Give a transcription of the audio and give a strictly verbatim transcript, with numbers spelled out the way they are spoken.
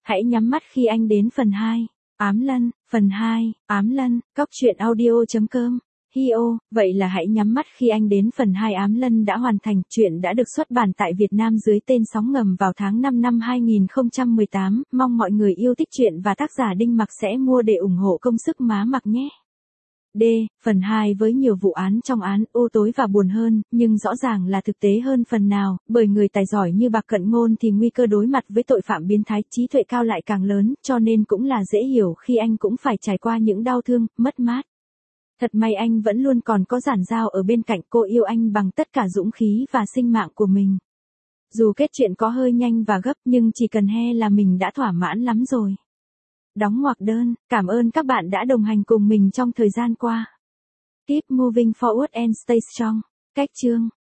Hãy nhắm mắt khi anh đến phần hai. Ám Lân, phần hai, Ám Lân, cóc truyện audio chấm com. Hi ô, vậy là hãy nhắm mắt khi anh đến phần hai. Ám Lân đã hoàn thành, truyện đã được xuất bản tại Việt Nam dưới tên Sóng Ngầm vào tháng năm năm hai nghìn không trăm mười tám. Mong mọi người yêu thích truyện và tác giả Đinh Mặc sẽ mua để ủng hộ công sức má Mặc nhé. D. Phần hai với nhiều vụ án trong án ô tối và buồn hơn, nhưng rõ ràng là thực tế hơn phần nào, bởi người tài giỏi như Bạc Cận Ngôn thì nguy cơ đối mặt với tội phạm biến thái, trí tuệ cao lại càng lớn, cho nên cũng là dễ hiểu khi anh cũng phải trải qua những đau thương, mất mát. Thật may anh vẫn luôn còn có Giản Giao ở bên cạnh, cô yêu anh bằng tất cả dũng khí và sinh mạng của mình. Dù kết chuyện có hơi nhanh và gấp nhưng chỉ cần he là mình đã thỏa mãn lắm rồi. Đóng ngoặc đơn, cảm ơn các bạn đã đồng hành cùng mình trong thời gian qua. Keep moving forward and stay strong. Cách chương